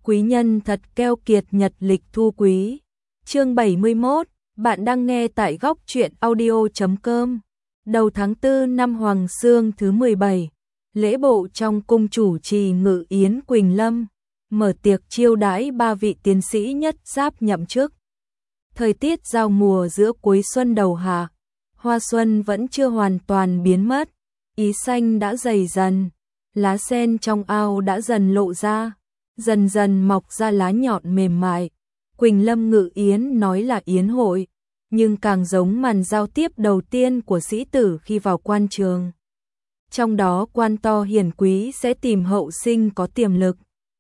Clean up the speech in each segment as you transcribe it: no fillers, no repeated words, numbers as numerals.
Quý nhân thật keo kiệt, nhật lịch thu quý. Chương 71, bạn đang nghe tại góc truyện audio.com. Đầu tháng 4 năm Hoàng Xương thứ 17, lễ bộ trong cung chủ trì ngự yến Quỳnh Lâm, mở tiệc chiêu đãi 3 vị tiến sĩ nhất giáp nhậm chức. Thời tiết giao mùa giữa cuối xuân đầu hạ, hoa xuân vẫn chưa hoàn toàn biến mất, ý xanh đã dày dần, lá sen trong ao đã dần lộ ra, dần dần mọc ra lá nhọn mềm mại. Quỳnh Lâm ngự yến nói là yến hội, nhưng càng giống màn giao tiếp đầu tiên của sĩ tử khi vào quan trường. Trong đó quan to hiển quý sẽ tìm hậu sinh có tiềm lực,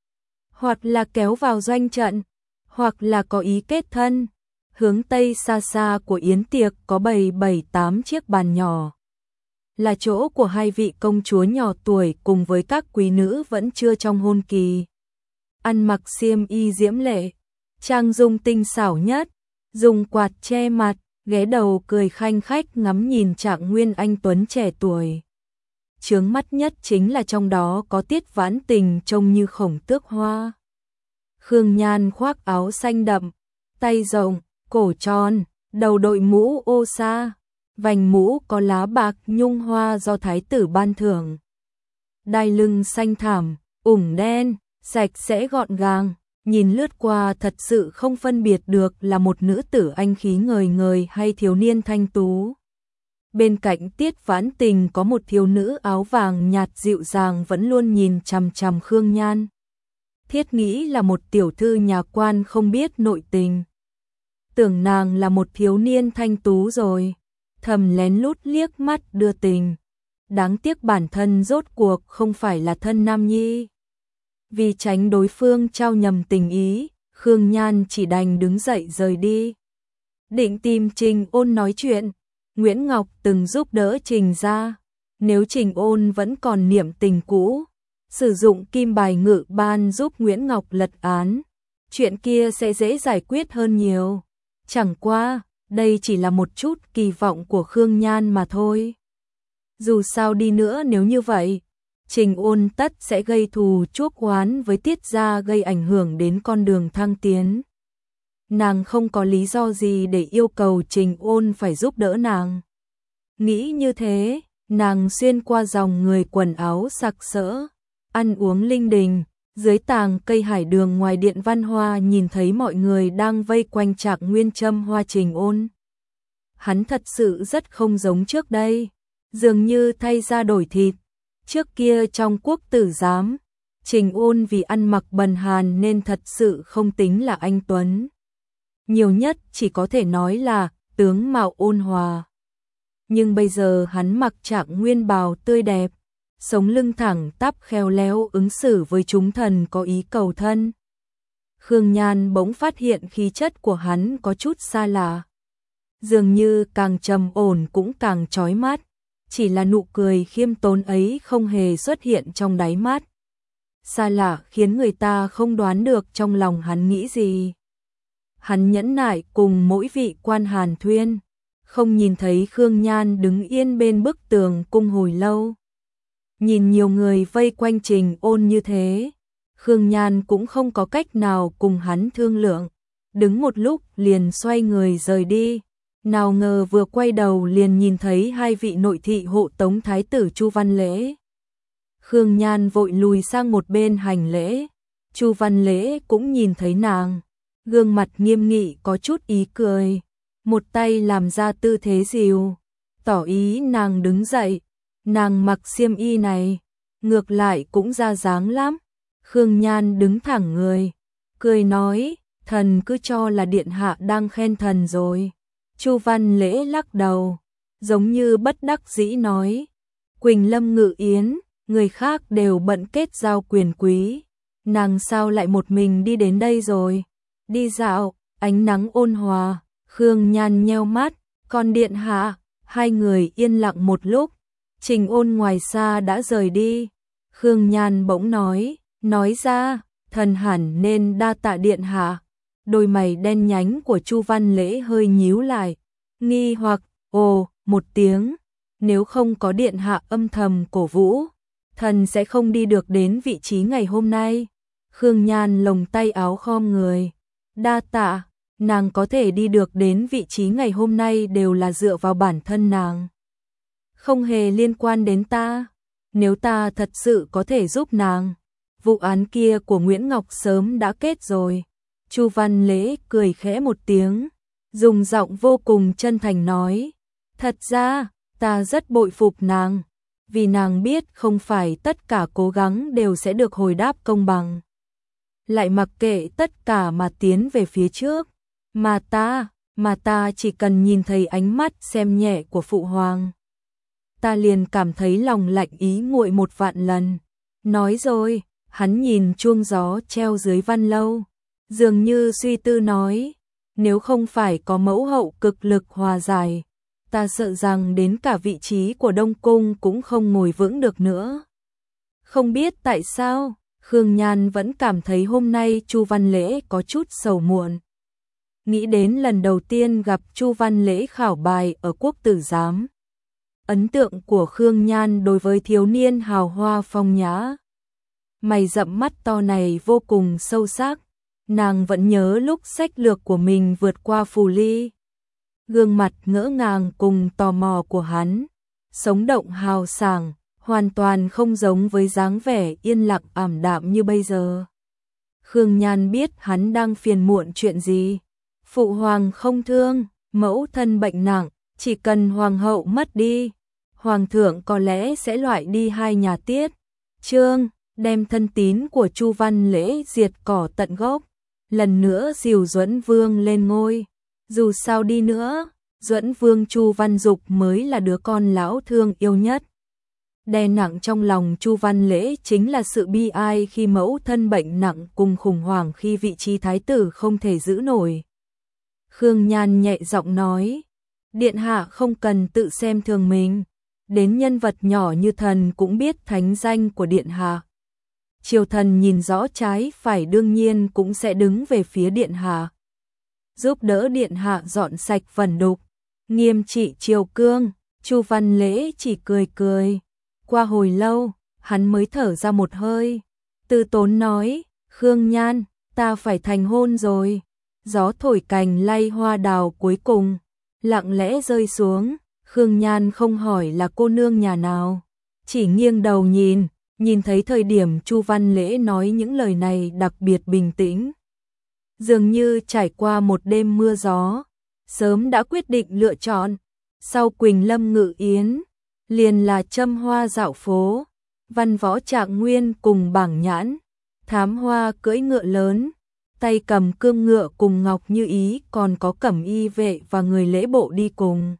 hoặc là kéo vào doanh trận, hoặc là có ý kết thân. Hướng tây xa xa của yến tiệc có bày 7-8 chiếc bàn nhỏ, là chỗ của 2 vị công chúa nhỏ tuổi cùng với các quý nữ vẫn chưa trong hôn kỳ. Ăn mặc xiêm y diễm lệ, trang dung tinh xảo nhất, dùng quạt che mặt, ghé đầu cười khanh khách ngắm nhìn Trạng Nguyên anh tuấn trẻ tuổi. Chướng mắt nhất chính là trong đó có Tiết Vãn Tình trông như khổng tước hoa. Khương Nhan khoác áo xanh đậm, tay rộng, cổ tròn, đầu đội mũ ô sa, vành mũ có lá bạc nhung hoa do thái tử ban thưởng. Đai lưng xanh thảm, ủng đen, sạch sẽ gọn gàng, nhìn lướt qua thật sự không phân biệt được là một nữ tử anh khí ngời ngời hay thiếu niên thanh tú. Bên cạnh Tiết Vãn Tình có một thiếu nữ áo vàng nhạt dịu dàng vẫn luôn nhìn chằm chằm Khương Nhan. Thiết nghĩ là một tiểu thư nhà quan không biết nội tình, tưởng nàng là một thiếu niên thanh tú rồi, thầm lén lút liếc mắt đưa tình. Đáng tiếc bản thân rốt cuộc không phải là thân nam nhi. Vì tránh đối phương trao nhầm tình ý, Khương Nhan chỉ đành đứng dậy rời đi. Định tìm Trình Ôn nói chuyện, Nguyễn Ngọc từng giúp đỡ Trình ra. Nếu Trình Ôn vẫn còn niệm tình cũ, sử dụng kim bài ngự ban giúp Nguyễn Ngọc lật án, chuyện kia sẽ dễ giải quyết hơn nhiều. Chẳng qua, đây chỉ là một chút kỳ vọng của Khương Nhan mà thôi. Dù sao đi nữa nếu như vậy, Trình Ôn tất sẽ gây thù chuốc oán với Tiết gia, gây ảnh hưởng đến con đường thăng tiến. Nàng không có lý do gì để yêu cầu Trình Ôn phải giúp đỡ nàng. Nghĩ như thế, nàng xuyên qua dòng người quần áo sặc sỡ, ăn uống linh đình, dưới tàng cây hải đường ngoài điện văn hoa nhìn thấy mọi người đang vây quanh Trạng Nguyên châm hoa Trình Ôn. Hắn thật sự rất không giống trước đây, dường như thay da đổi thịt. Trước kia trong quốc tử giám, Trình Ôn vì ăn mặc bần hàn nên thật sự không tính là anh tuấn. Nhiều nhất chỉ có thể nói là tướng mạo ôn hòa. Nhưng bây giờ hắn mặc Trạng Nguyên bào tươi đẹp, sống lưng thẳng tắp khéo léo ứng xử với chúng thần có ý cầu thân. Khương Nhan bỗng phát hiện khí chất của hắn có chút xa lạ. Dường như càng trầm ổn cũng càng chói mắt, chỉ là nụ cười khiêm tốn ấy không hề xuất hiện trong đáy mắt. Xa lạ khiến người ta không đoán được trong lòng hắn nghĩ gì. Hắn nhẫn nại cùng mỗi vị quan hàn thuyên, không nhìn thấy Khương Nhan đứng yên bên bức tường cung hồi lâu. Nhìn nhiều người vây quanh Trình Ôn như thế, Khương Nhan cũng không có cách nào cùng hắn thương lượng, đứng một lúc liền xoay người rời đi. Nào ngờ vừa quay đầu liền nhìn thấy 2 vị nội thị hộ tống thái tử Chu Văn Lễ. Khương Nhan vội lùi sang một bên hành lễ. Chu Văn Lễ cũng nhìn thấy nàng, gương mặt nghiêm nghị có chút ý cười, một tay làm ra tư thế dìu, tỏ ý nàng đứng dậy. Nàng mặc xiêm y này, ngược lại cũng ra dáng lắm. Khương Nhan đứng thẳng người, cười nói, thần cứ cho là điện hạ đang khen thần rồi. Chu Văn Lễ lắc đầu, giống như bất đắc dĩ nói, Quỳnh Lâm ngự yến, người khác đều bận kết giao quyền quý, nàng sao lại một mình đi đến đây rồi? Đi dạo, ánh nắng ôn hòa. Khương Nhan nheo mắt, còn điện hạ? 2 người yên lặng một lúc. Trình Ôn ngoài xa đã rời đi. Khương Nhan bỗng nói ra, thần hẳn nên đa tạ điện hạ. Đôi mày đen nhánh của Chu Văn Lễ hơi nhíu lại, nghi hoặc, ồ, một tiếng, nếu không có điện hạ âm thầm cổ vũ, thần sẽ không đi được đến vị trí ngày hôm nay. Khương Nhan lồng tay áo khom người. Đa tạ, nàng có thể đi được đến vị trí ngày hôm nay đều là dựa vào bản thân nàng. Không hề liên quan đến ta. Nếu ta thật sự có thể giúp nàng, vụ án kia của Nguyễn Ngọc sớm đã kết rồi. Chu Văn Lễ cười khẽ một tiếng, dùng giọng vô cùng chân thành nói. Thật ra, ta rất bội phục nàng, vì nàng biết không phải tất cả cố gắng đều sẽ được hồi đáp công bằng. Lại mặc kệ tất cả mà tiến về phía trước, mà ta chỉ cần nhìn thấy ánh mắt xem nhẹ của Phụ Hoàng. Ta liền cảm thấy lòng lạnh ý nguội một vạn lần. Nói rồi, hắn nhìn chuông gió treo dưới văn lâu, dường như suy tư nói, nếu không phải có mẫu hậu cực lực hòa giải, ta sợ rằng đến cả vị trí của Đông Cung cũng không ngồi vững được nữa. Không biết tại sao, Khương Nhan vẫn cảm thấy hôm nay Chu Văn Lễ có chút sầu muộn. Nghĩ đến lần đầu tiên gặp Chu Văn Lễ khảo bài ở Quốc tử giám. Ấn tượng của Khương Nhan đối với thiếu niên hào hoa phong nhã, mày rậm mắt to này vô cùng sâu sắc. Nàng vẫn nhớ lúc sách lược của mình vượt qua phù ly. Gương mặt ngỡ ngàng cùng tò mò của hắn, sống động hào sảng, hoàn toàn không giống với dáng vẻ yên lặng ảm đạm như bây giờ. Khương Nhan biết hắn đang phiền muộn chuyện gì. Phụ hoàng không thương, mẫu thân bệnh nặng, chỉ cần hoàng hậu mất đi, hoàng thượng có lẽ sẽ loại đi 2 nhà tiết. Chương, đem thân tín của Chu Văn Lễ diệt cỏ tận gốc, lần nữa dìu Duẫn Vương lên ngôi. Dù sao đi nữa, Duẫn Vương Chu Văn Dục mới là đứa con lão thương yêu nhất. Đè nặng trong lòng Chu Văn Lễ chính là sự bi ai khi mẫu thân bệnh nặng cùng khủng hoảng khi vị trí thái tử không thể giữ nổi. Khương Nhan nhẹ giọng nói, điện hạ không cần tự xem thường mình, đến nhân vật nhỏ như thần cũng biết thánh danh của điện hạ. Triều thần nhìn rõ trái phải đương nhiên cũng sẽ đứng về phía điện hạ, giúp đỡ điện hạ dọn sạch vẩn đục, nghiêm trị triều cương. Chu Văn Lễ chỉ cười cười. Qua hồi lâu, hắn mới thở ra một hơi, từ tốn nói, Khương Nhan, ta phải thành hôn rồi. Gió thổi cành lay hoa đào cuối cùng, lặng lẽ rơi xuống. Khương Nhan không hỏi là cô nương nhà nào, chỉ nghiêng đầu nhìn thấy thời điểm Chu Văn Lễ nói những lời này đặc biệt bình tĩnh. Dường như trải qua một đêm mưa gió, sớm đã quyết định lựa chọn. Sau Quỳnh Lâm Ngự Yến, liền là châm hoa dạo phố, văn võ Trạng Nguyên cùng Bảng Nhãn, Thám Hoa cưỡi ngựa lớn, tay cầm cương ngựa cùng Ngọc Như Ý, còn có Cẩm Y vệ và người lễ bộ đi cùng.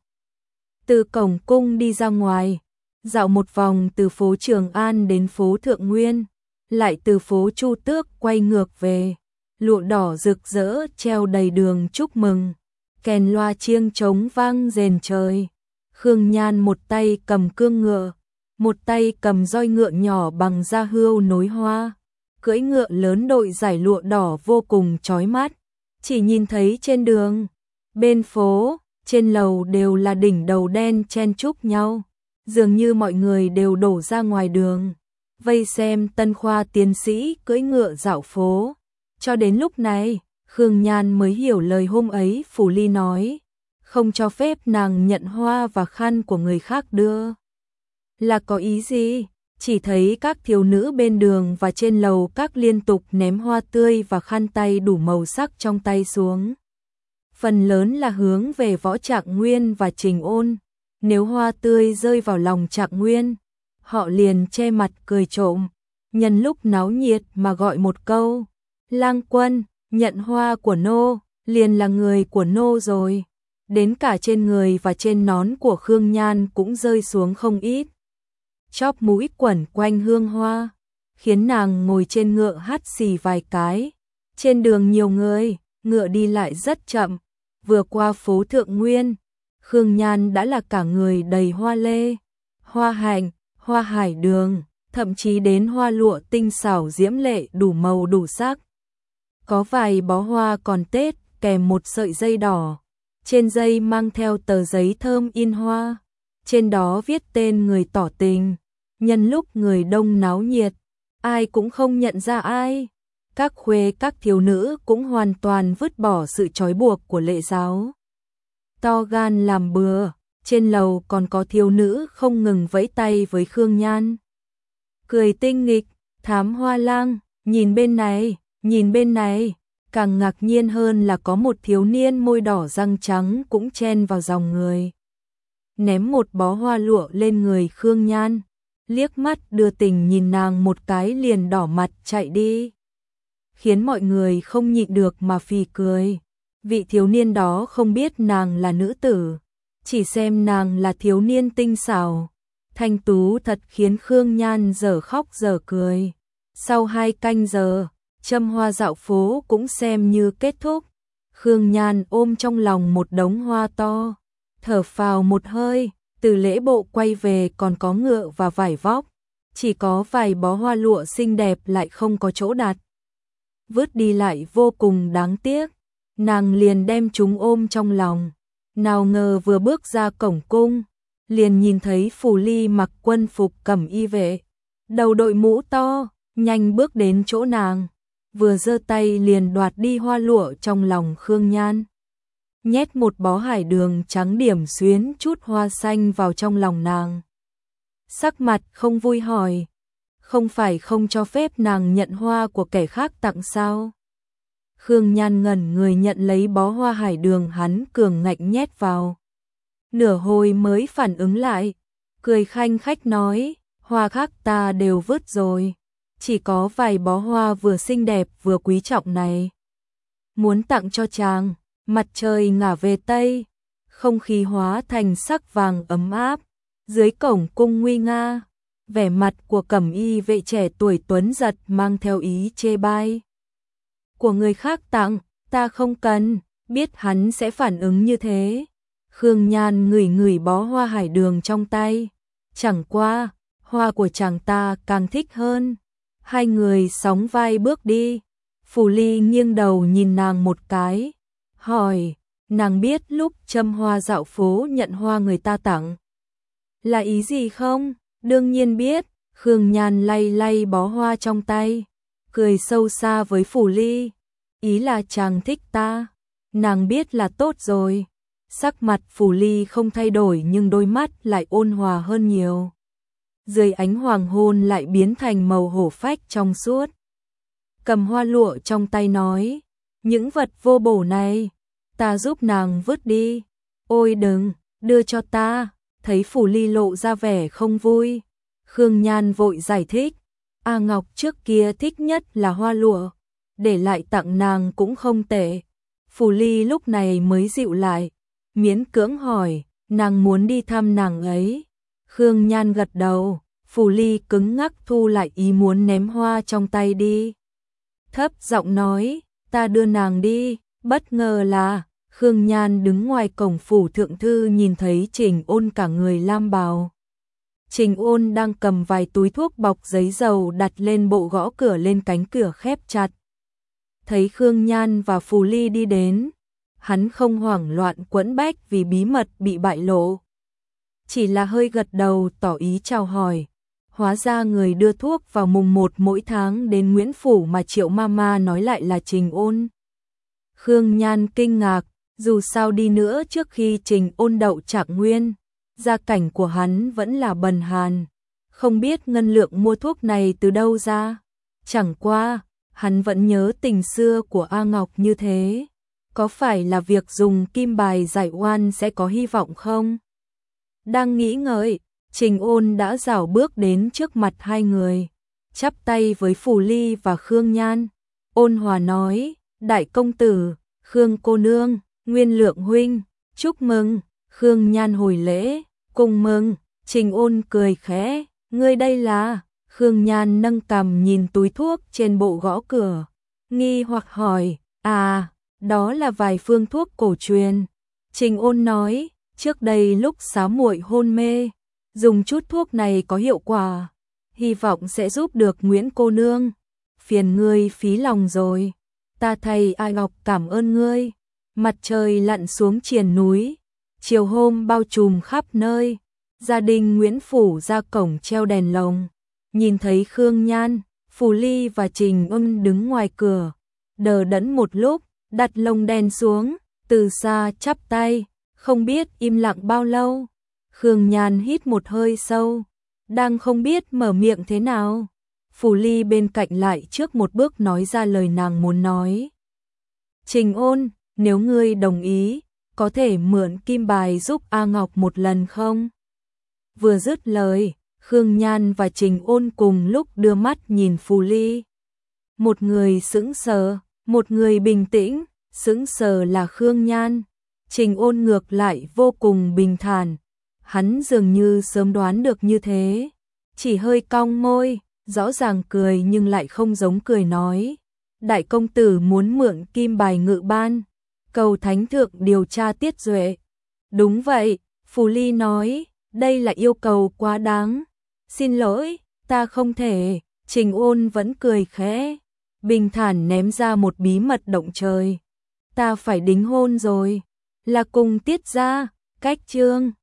Từ cổng cung đi ra ngoài, dạo một vòng từ phố Trường An đến phố Thượng Nguyên, lại từ phố Chu Tước quay ngược về, lụa đỏ rực rỡ treo đầy đường chúc mừng, kèn loa chiêng trống vang rền trời. Khương Nhan một tay cầm cương ngựa, một tay cầm roi ngựa nhỏ bằng da hươu nối hoa, cưỡi ngựa lớn đội giải lụa đỏ vô cùng chói mắt. Chỉ nhìn thấy trên đường, bên phố, trên lầu đều là đỉnh đầu đen chen chúc nhau, dường như mọi người đều đổ ra ngoài đường, vây xem tân khoa tiến sĩ cưỡi ngựa dạo phố. Cho đến lúc này, Khương Nhan mới hiểu lời hôm ấy Phủ Ly nói, không cho phép nàng nhận hoa và khăn của người khác đưa. Là có ý gì? Chỉ thấy các thiếu nữ bên đường và trên lầu các liên tục ném hoa tươi và khăn tay đủ màu sắc trong tay xuống. Phần lớn là hướng về Võ Trạng Nguyên và Trình Ôn. Nếu hoa tươi rơi vào lòng Trạng Nguyên, họ liền che mặt cười trộm, nhân lúc náo nhiệt mà gọi một câu, lang quân, nhận hoa của nô, liền là người của nô rồi. Đến cả trên người và trên nón của Khương Nhan cũng rơi xuống không ít. Chóp mũi quẩn quanh hương hoa, khiến nàng ngồi trên ngựa hắt xì vài cái. Trên đường nhiều người, ngựa đi lại rất chậm. Vừa qua phố Thượng Nguyên, Khương Nhan đã là cả người đầy hoa lê, hoa hạnh, hoa hải đường, thậm chí đến hoa lụa tinh xảo diễm lệ đủ màu đủ sắc. Có vài bó hoa còn tết kèm một sợi dây đỏ, trên dây mang theo tờ giấy thơm in hoa, trên đó viết tên người tỏ tình. Nhân lúc người đông náo nhiệt, ai cũng không nhận ra ai, các khuê các thiếu nữ cũng hoàn toàn vứt bỏ sự trói buộc của lệ giáo. To gan làm bừa, trên lầu còn có thiếu nữ không ngừng vẫy tay với Khương Nhan. Cười tinh nghịch, Thám Hoa Lang, nhìn bên này, càng ngạc nhiên hơn là có một thiếu niên môi đỏ răng trắng cũng chen vào dòng người. Ném một bó hoa lụa lên người Khương Nhan, liếc mắt đưa tình nhìn nàng một cái liền đỏ mặt chạy đi. Khiến mọi người không nhịn được mà phì cười. Vị thiếu niên đó không biết nàng là nữ tử, chỉ xem nàng là thiếu niên tinh xảo, thanh tú thật khiến Khương Nhan dở khóc dở cười. Sau 2 canh giờ, châm hoa dạo phố cũng xem như kết thúc. Khương Nhan ôm trong lòng một đống hoa to, thở phào một hơi, từ lễ bộ quay về còn có ngựa và vải vóc, chỉ có vài bó hoa lụa xinh đẹp lại không có chỗ đặt. Vứt đi lại vô cùng đáng tiếc, nàng liền đem chúng ôm trong lòng. Nào ngờ vừa bước ra cổng cung, liền nhìn thấy Phù Ly mặc quân phục cẩm y vệ, đầu đội mũ to, nhanh bước đến chỗ nàng, vừa giơ tay liền đoạt đi hoa lụa trong lòng Khương Nhan. Nhét một bó hải đường trắng điểm xuyến chút hoa xanh vào trong lòng nàng. Sắc mặt không vui hỏi, không phải không cho phép nàng nhận hoa của kẻ khác tặng sao? Khương Nhan ngẩn người nhận lấy bó hoa hải đường hắn cường ngạnh nhét vào. Nửa hồi mới phản ứng lại, cười khanh khách nói, hoa khác ta đều vứt rồi, chỉ có vài bó hoa vừa xinh đẹp vừa quý trọng này. Muốn tặng cho chàng. Mặt trời ngả về Tây, không khí hóa thành sắc vàng ấm áp, dưới cổng cung nguy nga, vẻ mặt của cẩm y vệ trẻ tuổi tuấn giật mang theo ý chê bai. Của người khác tặng, ta không cần, biết hắn sẽ phản ứng như thế. Khương Nhan ngửi ngửi bó hoa hải đường trong tay, chẳng qua, hoa của chàng ta càng thích hơn. Hai người sóng vai bước đi, Phù Ly nghiêng đầu nhìn nàng một cái, hỏi, nàng biết lúc châm hoa dạo phố nhận hoa người ta tặng là ý gì không? Đương nhiên biết. Khương Nhan lay lay bó hoa trong tay, cười sâu xa với Phù Ly, ý là chàng thích ta, nàng biết là tốt rồi. Sắc mặt Phù Ly không thay đổi nhưng đôi mắt lại ôn hòa hơn nhiều, dưới ánh hoàng hôn lại biến thành màu hổ phách trong suốt. Cầm hoa lụa trong tay nói, những vật vô bổ này, ta giúp nàng vứt đi. Ôi đừng, đưa cho ta. Thấy Phù Ly lộ ra vẻ không vui, Khương Nhan vội giải thích, A Ngọc trước kia thích nhất là hoa lụa, để lại tặng nàng cũng không tệ. Phù Ly lúc này mới dịu lại, miễn cưỡng hỏi, nàng muốn đi thăm nàng ấy. Khương Nhan gật đầu, Phù Ly cứng ngắc thu lại ý muốn ném hoa trong tay đi. Thấp giọng nói, ta đưa nàng đi. Bất ngờ là, Khương Nhan đứng ngoài cổng phủ thượng thư nhìn thấy Trình Ôn cả người lam bào. Trình Ôn đang cầm vài túi thuốc bọc giấy dầu đặt lên bộ gõ cửa lên cánh cửa khép chặt. Thấy Khương Nhan và Phù Ly đi đến, hắn không hoảng loạn quẫn bách vì bí mật bị bại lộ. Chỉ là hơi gật đầu tỏ ý chào hỏi. Hóa ra người đưa thuốc vào mùng 1 mỗi tháng đến Nguyễn Phủ mà Triệu Mama nói lại là Trình Ôn. Khương Nhan kinh ngạc, dù sao đi nữa trước khi Trình Ôn đậu Trạng Nguyên, gia cảnh của hắn vẫn là bần hàn, không biết ngân lượng mua thuốc này từ đâu ra. Chẳng qua, hắn vẫn nhớ tình xưa của A Ngọc như thế, có phải là việc dùng kim bài giải oan sẽ có hy vọng không? Đang nghĩ ngợi, Trình Ôn đã rảo bước đến trước mặt hai người, chắp tay với Phù Ly và Khương Nhan, ôn hòa nói, đại công tử, Khương cô nương, Nguyên Lượng huynh, chúc mừng. Khương Nhan hồi lễ, cùng mừng. Trình Ôn cười khẽ, ngươi đây là? Khương Nhan nâng cằm nhìn túi thuốc trên bộ gõ cửa, nghi hoặc hỏi, à, đó là vài phương thuốc cổ truyền. Trình Ôn nói, trước đây lúc xá muội hôn mê, dùng chút thuốc này có hiệu quả, hy vọng sẽ giúp được Nguyễn cô nương. Phiền ngươi phí lòng rồi, ta thầy A Ngọc cảm ơn ngươi. Mặt trời lặn xuống triền núi, chiều hôm bao trùm khắp nơi, gia đình Nguyễn Phủ ra cổng treo đèn lồng, nhìn thấy Khương Nhan, Phù Ly và Trình Ôn đứng ngoài cửa, đờ đẫn một lúc, đặt lông đèn xuống, từ xa chắp tay, không biết im lặng bao lâu. Khương Nhan hít một hơi sâu, đang không biết mở miệng thế nào. Phù Ly bên cạnh lại trước một bước nói ra lời nàng muốn nói. Trình Ôn, nếu ngươi đồng ý, có thể mượn kim bài giúp A Ngọc một lần không? Vừa dứt lời, Khương Nhan và Trình Ôn cùng lúc đưa mắt nhìn Phù Ly. Một người sững sờ, một người bình tĩnh, sững sờ là Khương Nhan. Trình Ôn ngược lại vô cùng bình thản, hắn dường như sớm đoán được như thế, chỉ hơi cong môi, rõ ràng cười nhưng lại không giống cười nói. Đại công tử muốn mượn kim bài ngự ban, cầu thánh thượng điều tra Tiết Duệ. Đúng vậy, Phù Ly nói, đây là yêu cầu quá đáng. Xin lỗi, ta không thể. Trình Ôn vẫn cười khẽ, bình thản ném ra một bí mật động trời. Ta phải đính hôn rồi, là cùng Tiết gia, cách chương